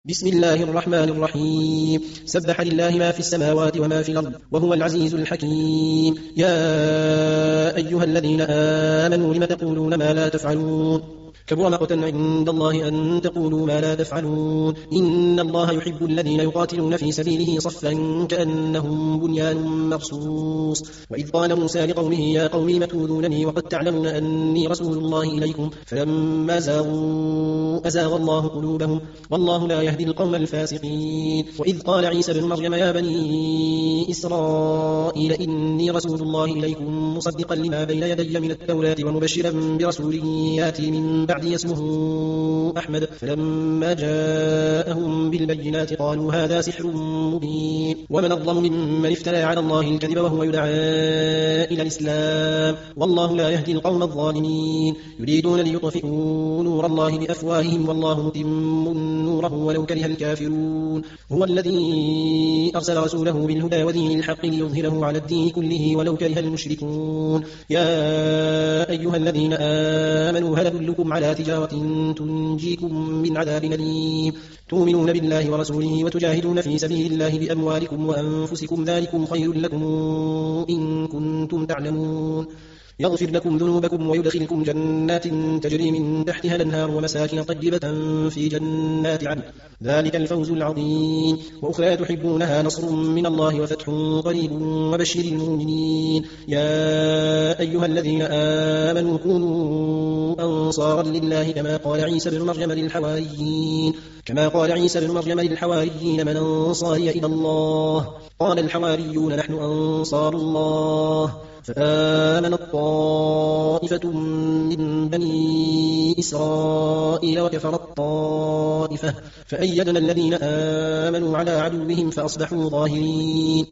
بسم الله الرحمن الرحيم. سبح لله ما في السماوات وما في الأرض وهو العزيز الحكيم. يا أيها الذين آمنوا لم تقولون ما لا تفعلون؟ كبر مقتا عند الله أن تقولوا ما لا تفعلون. إن الله يحب الذين يقاتلون في سبيله صفا كأنهم بنيان مرصوص. وإذ قال موسى لقومه يا قوم لم تؤذونني وقد تعلمون أني رسول الله إليكم فلما زاغوا أزاغ الله قلوبهم والله لا يهدي القوم الفاسقين. وإذ قال عيسى بن مريم يا بني إسرائيل إني رسول الله إليكم مصدقا لما بين يدي من التوراة ومبشرا برسول ياتي من بعد اسمه أحمد. فلما جاءهم بالبينات قالوا هذا سحر مبين ومن أظلم ممن افترى على الله الكذب وهو يدعى إلى الإسلام والله لا يهدي القوم الظالمين. يريدون ليطفئوا نور الله بأفواههم والله متم نوره ولو كره الكافرون. هو الذي أرسل رسوله بالهدى ودين الحق ليظهره على الدين كله ولو كره المشركون. يا أيها الذين آمنوا هل أدلكم على تجارة تنجيكم من عذاب أليم تؤمنون بالله ورسوله وتجاهدون في سبيل الله بأموالكم وأنفسكم ذلكم خير لكم إن كنتم تعلمون. يغفر لكم ذنوبكم ويدخلكم جنات تجري من تحتها الأنهار ومساكن طيبة في جنات عدن ذلك الفوز العظيم. وأخرى تحبونها نصر من الله وفتح قريب وبشر المؤمنين. يا أيها الذين آمنوا كونوا أنصارا لله كما قال عيسى بن مريم للحواريين من أنصاري إلى الله قال الحواريون نحن أنصار الله. فآمنت طائفة من بني إسرائيل وكفرت طائفة فأيدنا الذين آمنوا على عدوهم فأصبحوا ظاهرين.